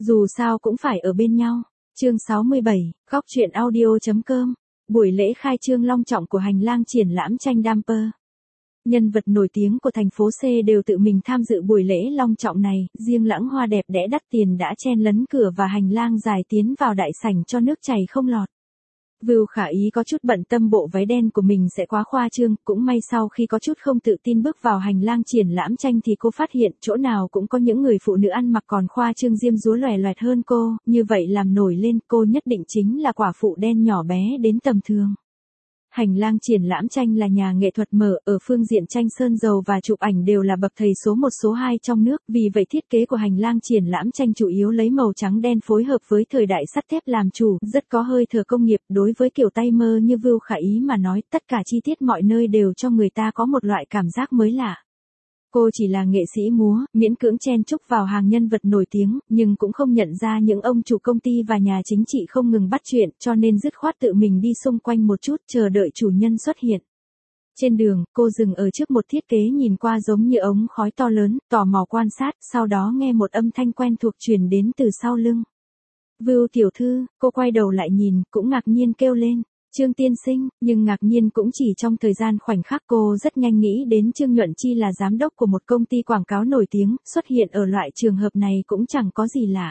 Dù sao cũng phải ở bên nhau. Chương 67, góc truyện audio.com. Buổi lễ khai trương long trọng của hành lang triển lãm tranh Damper. Nhân vật nổi tiếng của thành phố C đều tự mình tham dự buổi lễ long trọng này, riêng Lãng Hoa đẹp đẽ đắt tiền đã chen lấn cửa và hành lang dài tiến vào đại sảnh cho nước chảy không lọt. Vưu Khả Ý có chút bận tâm bộ váy đen của mình sẽ quá khoa trương, cũng may sau khi có chút không tự tin bước vào hành lang triển lãm tranh thì cô phát hiện chỗ nào cũng có những người phụ nữ ăn mặc còn khoa trương diêm dúa loè loẹt hơn cô, như vậy làm nổi lên cô nhất định chính là quả phụ đen nhỏ bé đến tầm thường. Hành lang triển lãm tranh là nhà nghệ thuật mở, ở phương diện tranh sơn dầu và chụp ảnh đều là bậc thầy số 1 số 2 trong nước, vì vậy thiết kế của hành lang triển lãm tranh chủ yếu lấy màu trắng đen phối hợp với thời đại sắt thép làm chủ, rất có hơi thở công nghiệp. Đối với kiểu tay mơ như Vưu Khả Ý mà nói, tất cả chi tiết mọi nơi đều cho người ta có một loại cảm giác mới lạ. Cô chỉ là nghệ sĩ múa, miễn cưỡng chen chúc vào hàng nhân vật nổi tiếng, nhưng cũng không nhận ra những ông chủ công ty và nhà chính trị không ngừng bắt chuyện, cho nên dứt khoát tự mình đi xung quanh một chút chờ đợi chủ nhân xuất hiện. Trên đường, cô dừng ở trước một thiết kế nhìn qua giống như ống khói to lớn, tò mò quan sát, sau đó nghe một âm thanh quen thuộc truyền đến từ sau lưng. Vưu tiểu thư, cô quay đầu lại nhìn, cũng ngạc nhiên kêu lên. Trương tiên sinh, nhưng ngạc nhiên cũng chỉ trong thời gian khoảnh khắc, cô rất nhanh nghĩ đến Trương Nhuận Chi là giám đốc của một công ty quảng cáo nổi tiếng, xuất hiện ở loại trường hợp này cũng chẳng có gì lạ.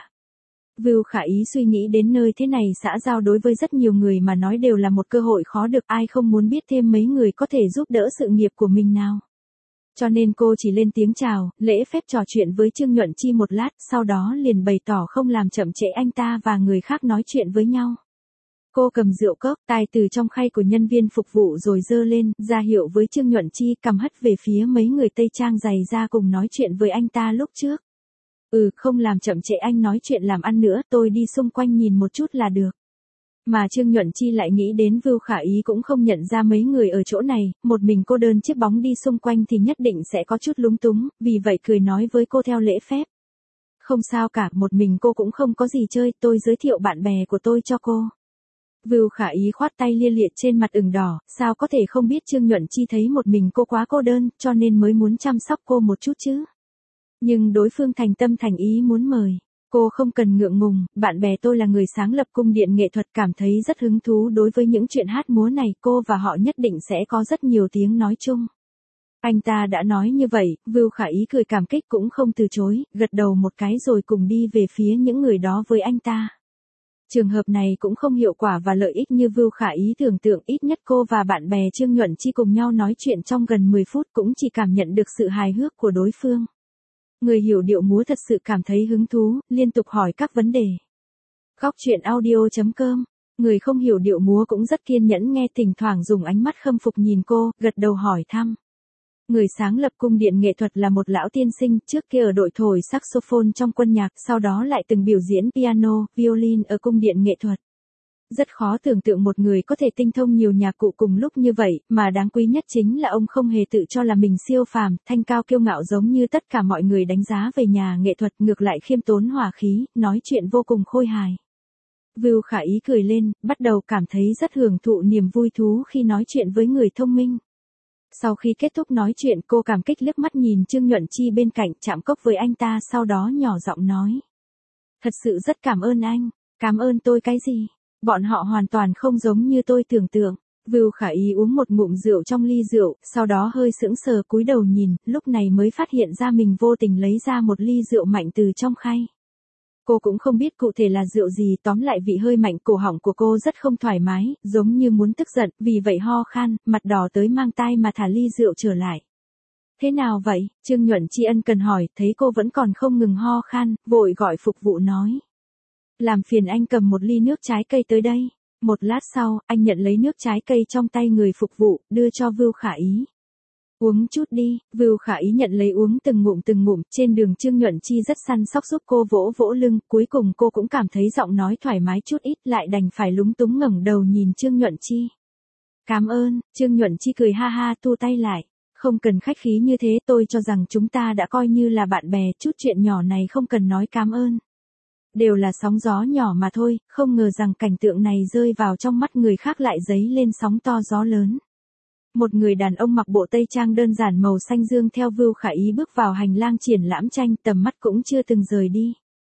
Vưu Khả Ý suy nghĩ đến nơi thế này xã giao đối với rất nhiều người mà nói đều là một cơ hội khó được, ai không muốn biết thêm mấy người có thể giúp đỡ sự nghiệp của mình nào. Cho nên cô chỉ lên tiếng chào, lễ phép trò chuyện với Trương Nhuận Chi một lát, sau đó liền bày tỏ không làm chậm trễ anh ta và người khác nói chuyện với nhau. Cô cầm rượu cốc, tai từ trong khay của nhân viên phục vụ rồi giơ lên, ra hiệu với Trương Nhuận Chi, cầm hất về phía mấy người Tây Trang dày ra cùng nói chuyện với anh ta lúc trước. Không làm chậm trễ anh nói chuyện làm ăn nữa, tôi đi xung quanh nhìn một chút là được. Mà Trương Nhuận Chi lại nghĩ đến Vưu Khả Ý cũng không nhận ra mấy người ở chỗ này, một mình cô đơn chiếc bóng đi xung quanh thì nhất định sẽ có chút lúng túng, vì vậy cười nói với cô theo lễ phép. Không sao cả, một mình cô cũng không có gì chơi, tôi giới thiệu bạn bè của tôi cho cô. Vưu Khả Ý khoát tay lia lịa trên mặt ửng đỏ, sao có thể không biết Trương Nhuận Chi thấy một mình cô quá cô đơn, cho nên mới muốn chăm sóc cô một chút chứ. Nhưng đối phương thành tâm thành ý muốn mời. Cô không cần ngượng ngùng, bạn bè tôi là người sáng lập cung điện nghệ thuật, cảm thấy rất hứng thú đối với những chuyện hát múa này, cô và họ nhất định sẽ có rất nhiều tiếng nói chung. Anh ta đã nói như vậy, Vưu Khả Ý cười cảm kích cũng không từ chối, gật đầu một cái rồi cùng đi về phía những người đó với anh ta. Trường hợp này cũng không hiệu quả và lợi ích như Vưu Khả Ý tưởng tượng, ít nhất cô và bạn bè Trương Nhuận Chi cùng nhau nói chuyện trong gần 10 phút cũng chỉ cảm nhận được sự hài hước của đối phương. Người hiểu điệu múa thật sự cảm thấy hứng thú, liên tục hỏi các vấn đề. Góc truyện audio.com. Người không hiểu điệu múa cũng rất kiên nhẫn nghe, thỉnh thoảng dùng ánh mắt khâm phục nhìn cô, gật đầu hỏi thăm. Người sáng lập cung điện nghệ thuật là một lão tiên sinh, trước kia ở đội thổi saxophone trong quân nhạc, sau đó lại từng biểu diễn piano, violin ở cung điện nghệ thuật. Rất khó tưởng tượng một người có thể tinh thông nhiều nhạc cụ cùng lúc như vậy, mà đáng quý nhất chính là ông không hề tự cho là mình siêu phàm, thanh cao kiêu ngạo giống như tất cả mọi người đánh giá về nhà nghệ thuật, ngược lại khiêm tốn hòa khí, nói chuyện vô cùng khôi hài. Vưu Khả Ý cười lên, bắt đầu cảm thấy rất hưởng thụ niềm vui thú khi nói chuyện với người thông minh. Sau khi kết thúc nói chuyện, cô cảm kích liếc mắt nhìn Trương Nhuận Chi bên cạnh, chạm cốc với anh ta, sau đó nhỏ giọng nói. Thật sự rất cảm ơn anh. Cảm ơn tôi cái gì? Bọn họ hoàn toàn không giống như tôi tưởng tượng. Vưu Khả Ý uống một ngụm rượu trong ly rượu, sau đó hơi sững sờ cúi đầu nhìn, lúc này mới phát hiện ra mình vô tình lấy ra một ly rượu mạnh từ trong khay. Cô cũng không biết cụ thể là rượu gì, tóm lại vị hơi mạnh, cổ họng của cô rất không thoải mái, giống như muốn tức giận, vì vậy ho khan, mặt đỏ tới mang tai mà thả ly rượu trở lại. Thế nào vậy? Trương Nhuận Chi ân cần hỏi, thấy cô vẫn còn không ngừng ho khan, vội gọi phục vụ nói. Làm phiền anh cầm một ly nước trái cây tới đây. Một lát sau, anh nhận lấy nước trái cây trong tay người phục vụ, đưa cho Vưu Khả Ý. Uống chút đi. Vưu Khả Ý nhận lấy uống từng ngụm, trên đường Trương Nhuận Chi rất săn sóc giúp cô vỗ vỗ lưng, cuối cùng cô cũng cảm thấy giọng nói thoải mái chút ít, lại đành phải lúng túng ngẩng đầu nhìn Trương Nhuận Chi. Cảm ơn. Trương Nhuận Chi cười ha ha thu tay lại. Không cần khách khí như thế, tôi cho rằng chúng ta đã coi như là bạn bè, chút chuyện nhỏ này không cần nói cảm ơn. Đều là sóng gió nhỏ mà thôi, không ngờ rằng cảnh tượng này rơi vào trong mắt người khác lại dấy lên sóng to gió lớn. Một người đàn ông mặc bộ tây trang đơn giản màu xanh dương theo Vưu Khả Ý bước vào hành lang triển lãm tranh, tầm mắt cũng chưa từng rời đi.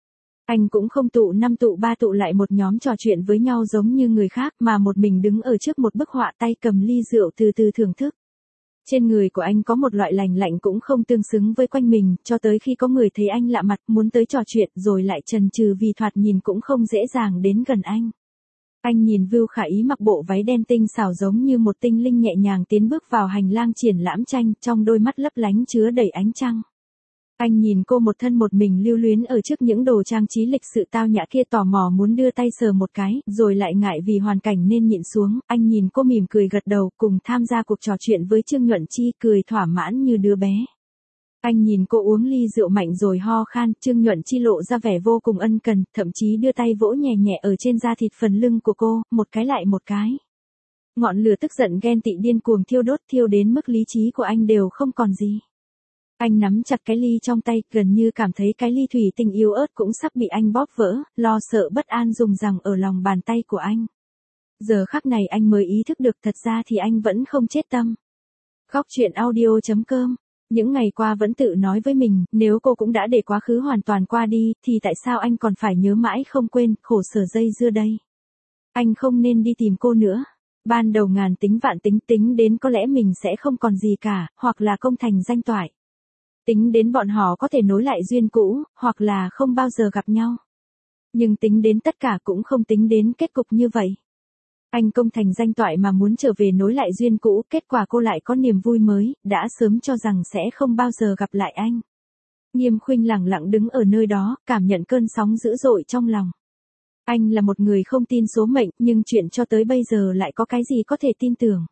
Anh cũng không tụ năm tụ ba tụ lại một nhóm trò chuyện với nhau giống như người khác mà một mình đứng ở trước một bức họa tay cầm ly rượu từ từ thưởng thức. Trên người của anh có một loại lành lạnh cũng không tương xứng với quanh mình, cho tới khi có người thấy anh lạ mặt muốn tới trò chuyện rồi lại chần chừ vì thoạt nhìn cũng không dễ dàng đến gần anh. Anh nhìn Vưu Khả Ý mặc bộ váy đen tinh xảo giống như một tinh linh nhẹ nhàng tiến bước vào hành lang triển lãm tranh, trong đôi mắt lấp lánh chứa đầy ánh trăng. Anh nhìn cô một thân một mình lưu luyến ở trước những đồ trang trí lịch sự tao nhã kia, tò mò muốn đưa tay sờ một cái, rồi lại ngại vì hoàn cảnh nên nhịn xuống. Anh nhìn cô mỉm cười gật đầu, cùng tham gia cuộc trò chuyện với Trương Nhuận Chi, cười thỏa mãn như đứa bé. Anh nhìn cô uống ly rượu mạnh rồi ho khan, Trương Nhuận Chi lộ ra vẻ vô cùng ân cần, thậm chí đưa tay vỗ nhẹ nhẹ ở trên da thịt phần lưng của cô, một cái lại một cái. Ngọn lửa tức giận ghen tị điên cuồng thiêu đốt, thiêu đến mức lý trí của anh đều không còn gì. Anh nắm chặt cái ly trong tay, gần như cảm thấy cái ly thủy tinh yếu ớt cũng sắp bị anh bóp vỡ, lo sợ bất an rùng rằng ở lòng bàn tay của anh. Giờ khắc này anh mới ý thức được thật ra thì anh vẫn không chết tâm. Khóc chuyện audio.com. Những ngày qua vẫn tự nói với mình, nếu cô cũng đã để quá khứ hoàn toàn qua đi, thì tại sao anh còn phải nhớ mãi không quên, khổ sở dây dưa đây. Anh không nên đi tìm cô nữa. Ban đầu ngàn tính vạn tính đến có lẽ mình sẽ không còn gì cả, hoặc là công thành danh toại. Tính đến bọn họ có thể nối lại duyên cũ, hoặc là không bao giờ gặp nhau. Nhưng tính đến tất cả cũng không tính đến kết cục như vậy. Anh công thành danh toại mà muốn trở về nối lại duyên cũ, kết quả cô lại có niềm vui mới, đã sớm cho rằng sẽ không bao giờ gặp lại anh. Nghiêm Khuynh lặng lặng đứng ở nơi đó, cảm nhận cơn sóng dữ dội trong lòng. Anh là một người không tin số mệnh, nhưng chuyện cho tới bây giờ lại có cái gì có thể tin tưởng.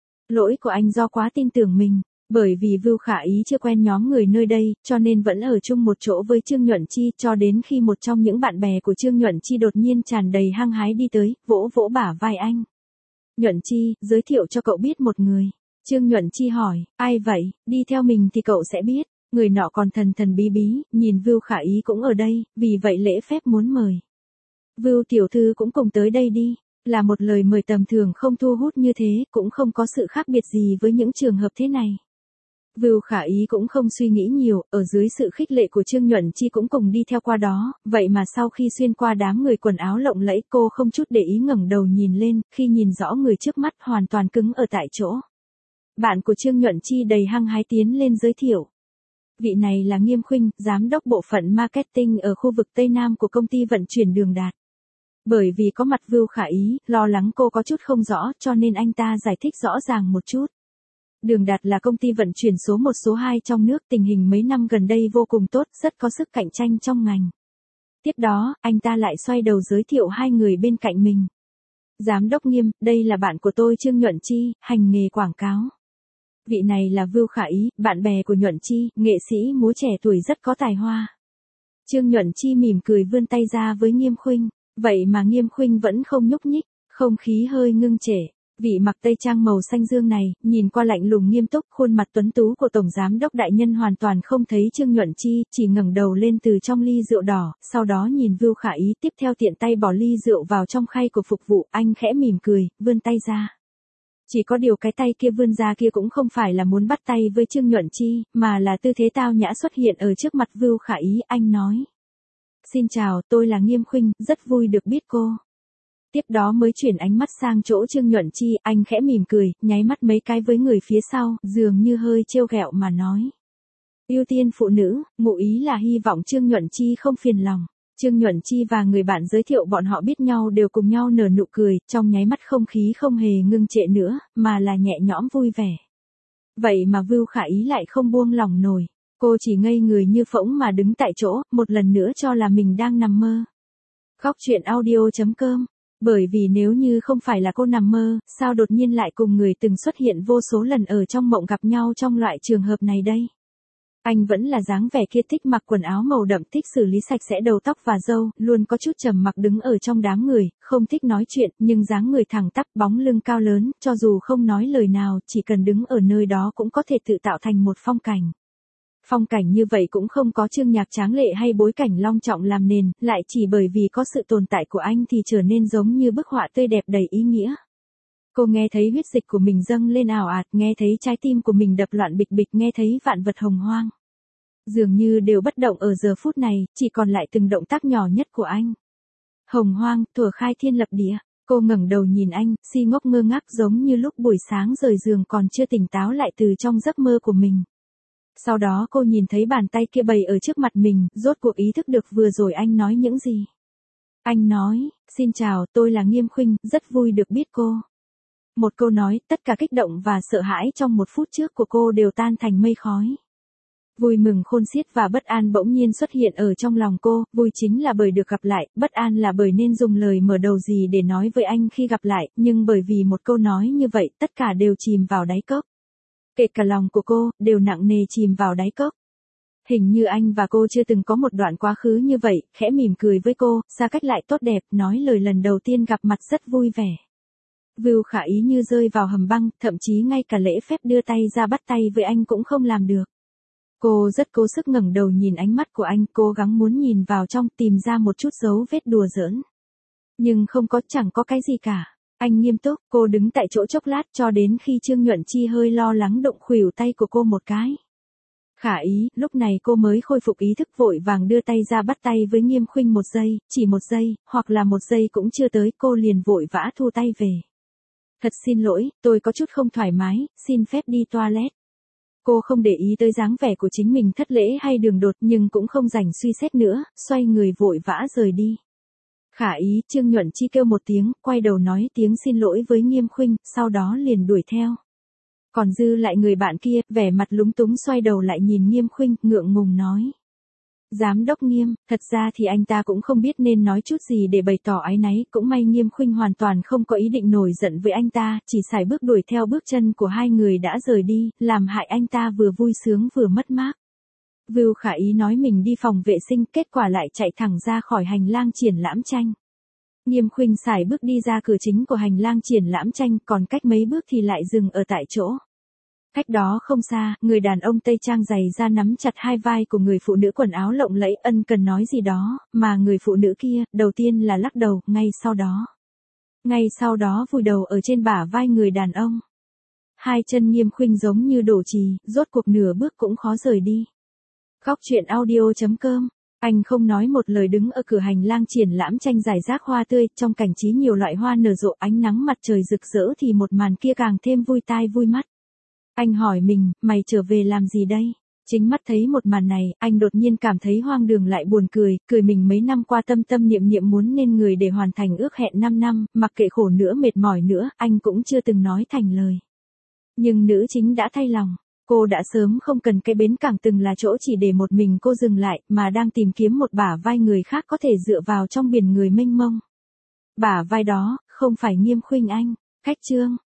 Lỗi của anh do quá tin tưởng mình. Bởi vì Vưu Khả Ý chưa quen nhóm người nơi đây, cho nên vẫn ở chung một chỗ với Trương Nhuận Chi, cho đến khi một trong những bạn bè của Trương Nhuận Chi đột nhiên tràn đầy hăng hái đi tới, vỗ vỗ bả vai anh. Nhuận Chi, giới thiệu cho cậu biết một người. Trương Nhuận Chi hỏi, ai vậy, đi theo mình thì cậu sẽ biết. Người nọ còn thần thần bí bí, nhìn Vưu Khả Ý cũng ở đây, vì vậy lễ phép muốn mời. Vưu tiểu thư cũng cùng tới đây đi. Là một lời mời tầm thường không thu hút như thế, cũng không có sự khác biệt gì với những trường hợp thế này. Vưu Khả Ý cũng không suy nghĩ nhiều, ở dưới sự khích lệ của Trương Nhuận Chi cũng cùng đi theo qua đó, vậy mà sau khi xuyên qua đám người quần áo lộng lẫy, cô không chút để ý ngẩng đầu nhìn lên, khi nhìn rõ người trước mắt hoàn toàn cứng ở tại chỗ. Bạn của Trương Nhuận Chi đầy hăng hái tiến lên giới thiệu. Vị này là Nghiêm Khuynh, giám đốc bộ phận marketing ở khu vực Tây Nam của công ty vận chuyển Đường Đạt. Bởi vì có mặt Vưu Khả Ý, lo lắng cô có chút không rõ, cho nên anh ta giải thích rõ ràng một chút. Đường Đạt là công ty vận chuyển số 1 số 2 trong nước, tình hình mấy năm gần đây vô cùng tốt, rất có sức cạnh tranh trong ngành. Tiếp đó, anh ta lại xoay đầu giới thiệu hai người bên cạnh mình. Giám đốc Nghiêm, đây là bạn của tôi Trương Nhuận Chi, hành nghề quảng cáo. Vị này là Vưu Khả Ý, bạn bè của Nhuận Chi, nghệ sĩ múa trẻ tuổi rất có tài hoa. Trương Nhuận Chi mỉm cười vươn tay ra với Nghiêm Khuynh, vậy mà Nghiêm Khuynh vẫn không nhúc nhích, không khí hơi ngưng trệ. Vị mặc tây trang màu xanh dương này, nhìn qua lạnh lùng nghiêm túc, khuôn mặt tuấn tú của tổng giám đốc đại nhân hoàn toàn không thấy Trương Nhuận Chi, chỉ ngẩng đầu lên từ trong ly rượu đỏ, sau đó nhìn Vưu Khả Ý, tiếp theo tiện tay bỏ ly rượu vào trong khay của phục vụ, anh khẽ mỉm cười, vươn tay ra. Chỉ có điều cái tay kia vươn ra kia cũng không phải là muốn bắt tay với Trương Nhuận Chi, mà là tư thế tao nhã xuất hiện ở trước mặt Vưu Khả Ý, anh nói. Xin chào, tôi là Nghiêm Khuynh, rất vui được biết cô. Tiếp đó mới chuyển ánh mắt sang chỗ Trương Nhuận Chi, anh khẽ mỉm cười, nháy mắt mấy cái với người phía sau, dường như hơi trêu ghẹo mà nói. Ưu tiên phụ nữ, ngụ ý là hy vọng Trương Nhuận Chi không phiền lòng. Trương Nhuận Chi và người bạn giới thiệu bọn họ biết nhau đều cùng nhau nở nụ cười, trong nháy mắt không khí không hề ngưng trệ nữa, mà là nhẹ nhõm vui vẻ. Vậy mà Vưu Khả Ý lại không buông lỏng nổi. Cô chỉ ngây người như phỗng mà đứng tại chỗ, một lần nữa cho là mình đang nằm mơ. Khóc chuyện audio.com. Bởi vì nếu như không phải là cô nằm mơ, sao đột nhiên lại cùng người từng xuất hiện vô số lần ở trong mộng gặp nhau trong loại trường hợp này đây? Anh vẫn là dáng vẻ kia, thích mặc quần áo màu đậm, thích xử lý sạch sẽ đầu tóc và râu, luôn có chút trầm mặc đứng ở trong đám người, không thích nói chuyện, nhưng dáng người thẳng tắp, bóng lưng cao lớn, cho dù không nói lời nào, chỉ cần đứng ở nơi đó cũng có thể tự tạo thành một phong cảnh. Phong cảnh như vậy cũng không có chương nhạc tráng lệ hay bối cảnh long trọng làm nền, lại chỉ bởi vì có sự tồn tại của anh thì trở nên giống như bức họa tươi đẹp đầy ý nghĩa. Cô nghe thấy huyết dịch của mình dâng lên ào ạt, nghe thấy trái tim của mình đập loạn bịch bịch, nghe thấy vạn vật hồng hoang. dường như đều bất động ở giờ phút này, chỉ còn lại từng động tác nhỏ nhất của anh. Hồng hoang, thuở khai thiên lập địa, cô ngẩng đầu nhìn anh, si ngốc ngơ ngác giống như lúc buổi sáng rời giường còn chưa tỉnh táo lại từ trong giấc mơ của mình. Sau đó cô nhìn thấy bàn tay kia bày ở trước mặt mình, rốt cuộc ý thức được vừa rồi anh nói những gì. Anh nói, xin chào, tôi là Nghiêm Khuynh, rất vui được biết cô. Một câu nói, tất cả kích động và sợ hãi trong một phút trước của cô đều tan thành mây khói. Vui mừng khôn xiết và bất an bỗng nhiên xuất hiện ở trong lòng cô, vui chính là bởi được gặp lại, bất an là bởi nên dùng lời mở đầu gì để nói với anh khi gặp lại, nhưng bởi vì một câu nói như vậy, tất cả đều chìm vào đáy cốc. Kể cả lòng của cô, đều nặng nề chìm vào đáy cốc. Hình như anh và cô chưa từng có một đoạn quá khứ như vậy, khẽ mỉm cười với cô, xa cách lại tốt đẹp, nói lời lần đầu tiên gặp mặt rất vui vẻ. Vưu Khả Ý như rơi vào hầm băng, thậm chí ngay cả lễ phép đưa tay ra bắt tay với anh cũng không làm được. Cô rất cố sức ngẩng đầu nhìn ánh mắt của anh, cố gắng muốn nhìn vào trong, tìm ra một chút dấu vết đùa giỡn. Nhưng không có, chẳng có cái gì cả. Anh nghiêm túc, cô đứng tại chỗ chốc lát cho đến khi Trương Nhuận Chi hơi lo lắng đụng khuỷu tay của cô một cái. Khả Ý, lúc này cô mới khôi phục ý thức vội vàng đưa tay ra bắt tay với Nghiêm Khuynh một giây, chỉ một giây, hoặc là một giây cũng chưa tới, cô liền vội vã thu tay về. Thật xin lỗi, tôi có chút không thoải mái, xin phép đi toilet. Cô không để ý tới dáng vẻ của chính mình thất lễ hay đường đột nhưng cũng không rảnh suy xét nữa, xoay người vội vã rời đi. Khả Ý, Trương Nhuận Chi kêu một tiếng, quay đầu nói tiếng xin lỗi với Nghiêm Khuynh, sau đó liền đuổi theo. Còn dư lại người bạn kia, vẻ mặt lúng túng xoay đầu lại nhìn Nghiêm Khuynh, ngượng ngùng nói. Giám đốc Nghiêm, thật ra thì anh ta cũng không biết nên nói chút gì để bày tỏ áy náy, cũng may Nghiêm Khuynh hoàn toàn không có ý định nổi giận với anh ta, chỉ sải bước đuổi theo bước chân của hai người đã rời đi, làm hại anh ta vừa vui sướng vừa mất mát. Vưu Khả Ý nói mình đi phòng vệ sinh, kết quả lại chạy thẳng ra khỏi hành lang triển lãm tranh. Nghiêm Khuynh sải bước đi ra cửa chính của hành lang triển lãm tranh, còn cách mấy bước thì lại dừng ở tại chỗ. Cách đó không xa, người đàn ông tây trang dày da nắm chặt hai vai của người phụ nữ quần áo lộng lẫy ân cần nói gì đó, mà người phụ nữ kia, đầu tiên là lắc đầu, ngay sau đó vùi đầu ở trên bả vai người đàn ông. Hai chân Nghiêm Khuynh giống như đổ trì, rốt cuộc nửa bước cũng khó rời đi. Góc truyện audio.com. Anh không nói một lời đứng ở cửa hành lang triển lãm tranh rải rác hoa tươi, trong cảnh trí nhiều loại hoa nở rộ ánh nắng mặt trời rực rỡ thì một màn kia càng thêm vui tai vui mắt. Anh hỏi mình, mày trở về làm gì đây? Chính mắt thấy một màn này, anh đột nhiên cảm thấy hoang đường lại buồn cười, cười mình mấy năm qua tâm tâm niệm niệm muốn nên người để hoàn thành ước hẹn 5 năm, mặc kệ khổ nữa mệt mỏi nữa, anh cũng chưa từng nói thành lời. Nhưng nữ chính đã thay lòng. Cô đã sớm không cần cái bến cảng từng là chỗ chỉ để một mình cô dừng lại, mà đang tìm kiếm một bả vai người khác có thể dựa vào trong biển người mênh mông. Bả vai đó, không phải Nghiêm Khuynh anh. Cách chương